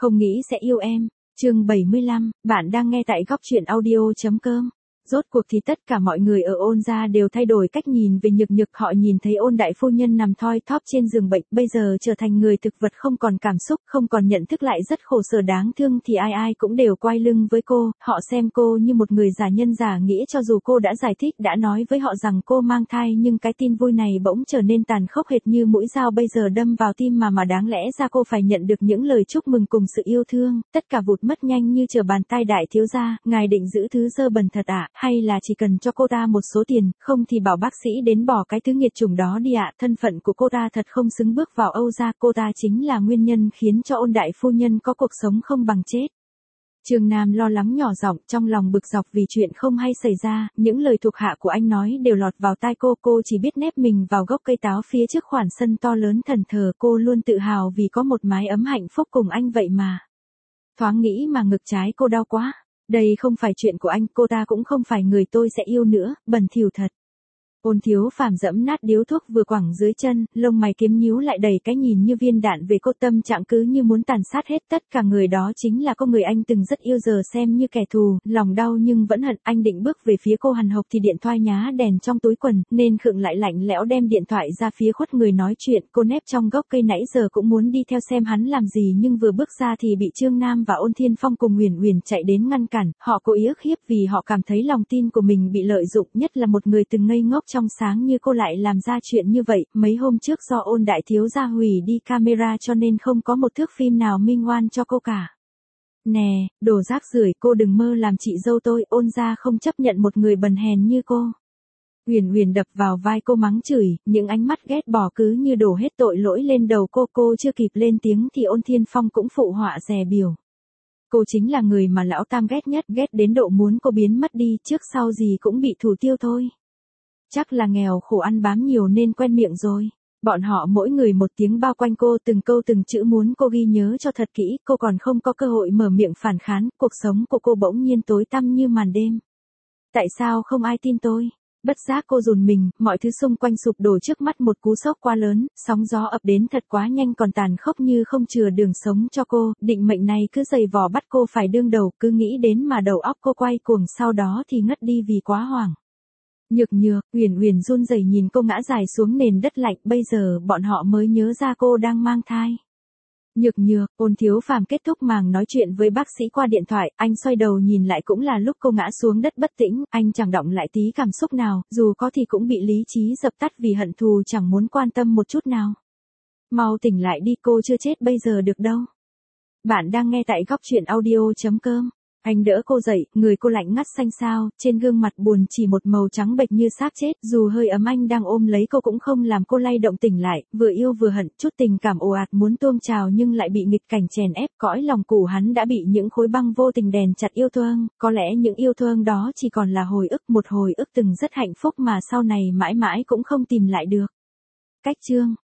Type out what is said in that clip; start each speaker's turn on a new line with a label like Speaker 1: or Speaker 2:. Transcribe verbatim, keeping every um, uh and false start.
Speaker 1: Không nghĩ sẽ yêu em. Chương bảy mươi lăm, bạn đang nghe tại góc truyện audio.com. Rốt cuộc thì tất cả mọi người ở Ôn gia đều thay đổi cách nhìn về Nhược Nhược, họ nhìn thấy Ôn đại phu nhân nằm thoi thóp trên giường bệnh, bây giờ trở thành người thực vật không còn cảm xúc, không còn nhận thức lại rất khổ sở đáng thương thì ai ai cũng đều quay lưng với cô, họ xem cô như một người giả nhân giả nghĩa cho dù cô đã giải thích đã nói với họ rằng cô mang thai nhưng cái tin vui này bỗng trở nên tàn khốc hệt như mũi dao bây giờ đâm vào tim mà mà đáng lẽ ra cô phải nhận được những lời chúc mừng cùng sự yêu thương, tất cả vụt mất nhanh như trở bàn tay. Đại thiếu gia, ngài định giữ thứ dơ bẩn thật ạ, à? Hay là chỉ cần cho cô ta một số tiền, không thì bảo bác sĩ đến bỏ cái thứ nghiệt chủng đó đi ạ. À. Thân phận của cô ta thật không xứng bước vào Âu gia, cô ta chính là nguyên nhân khiến cho Ôn đại phu nhân có cuộc sống không bằng chết. Trương Nam lo lắng nhỏ giọng, trong lòng bực dọc vì chuyện không hay xảy ra, những lời thuộc hạ của anh nói đều lọt vào tai cô, cô chỉ biết nép mình vào gốc cây táo phía trước khoản sân to lớn thần thờ, cô luôn tự hào vì có một mái ấm hạnh phúc cùng anh vậy mà. Thoáng nghĩ mà ngực trái cô đau quá. Đây không phải chuyện của anh, cô ta cũng không phải người tôi sẽ yêu nữa, bẩn thỉu thật. Ôn Thiếu Phàm dẫm nát điếu thuốc vừa quẳng dưới chân, lông mày kiếm nhíu lại đầy cái nhìn như viên đạn về cô, tâm trạng cứ như muốn tàn sát hết tất cả người đó chính là cô người anh từng rất yêu giờ xem như kẻ thù, lòng đau nhưng vẫn hận. Anh định bước về phía cô hằn học thì điện thoại nhá đèn trong túi quần, nên khựng lại lạnh lẽo đem điện thoại ra phía khuất người nói chuyện, cô nép trong gốc cây nãy giờ cũng muốn đi theo xem hắn làm gì nhưng vừa bước ra thì bị Trương Nam và Ôn Thiên Phong cùng Huyền Huyền chạy đến ngăn cản, họ cố ý ức hiếp vì họ cảm thấy lòng tin của mình bị lợi dụng, nhất là một người từng ngây ngốc trong sáng như cô lại làm ra chuyện như vậy. Mấy hôm trước do Ôn đại thiếu gia hủy đi camera cho nên không có một thước phim nào minh oan cho cô cả. Nè, đồ rác rưởi, cô đừng mơ làm chị dâu tôi, Ôn gia không chấp nhận một người bần hèn như cô. Huyền Huyền đập vào vai cô mắng chửi, những ánh mắt ghét bỏ cứ như đổ hết tội lỗi lên đầu cô, cô chưa kịp lên tiếng thì Ôn Thiên Phong cũng phụ họa dè biểu. Cô chính là người mà lão tam ghét nhất, ghét đến độ muốn cô biến mất đi, trước sau gì cũng bị thủ tiêu thôi. Chắc là nghèo khổ ăn bám nhiều nên quen miệng rồi. Bọn họ mỗi người một tiếng bao quanh cô, từng câu từng chữ muốn cô ghi nhớ cho thật kỹ, cô còn không có cơ hội mở miệng phản kháng, cuộc sống của cô bỗng nhiên tối tăm như màn đêm. Tại sao không ai tin tôi? Bất giác cô run mình, mọi thứ xung quanh sụp đổ trước mắt, một cú sốc quá lớn, sóng gió ập đến thật quá nhanh còn tàn khốc như không chừa đường sống cho cô, định mệnh này cứ giày vò bắt cô phải đương đầu, cứ nghĩ đến mà đầu óc cô quay cuồng, sau đó thì ngất đi vì quá hoảng. Nhược Nhược, Huyền Huyền run rẩy nhìn cô ngã dài xuống nền đất lạnh, bây giờ bọn họ mới nhớ ra cô đang mang thai. Nhược Nhược, Ôn Thiếu Phàm kết thúc màn nói chuyện với bác sĩ qua điện thoại, anh xoay đầu nhìn lại cũng là lúc cô ngã xuống đất bất tĩnh, anh chẳng động lại tí cảm xúc nào, dù có thì cũng bị lý trí dập tắt vì hận thù, chẳng muốn quan tâm một chút nào. Mau tỉnh lại đi, cô chưa chết bây giờ được đâu. Bạn đang nghe tại góc truyện audio.com. Anh đỡ cô dậy, người cô lạnh ngắt xanh xao, trên gương mặt buồn chỉ một màu trắng bệch như xác chết, dù hơi ấm anh đang ôm lấy cô cũng không làm cô lay động tỉnh lại, vừa yêu vừa hận, chút tình cảm ồ ạt muốn tuôn trào nhưng lại bị nghịch cảnh chèn ép, cõi lòng củ hắn đã bị những khối băng vô tình đèn chặt yêu thương, có lẽ những yêu thương đó chỉ còn là hồi ức, một hồi ức từng rất hạnh phúc mà sau này mãi mãi cũng không tìm lại được. Cách chương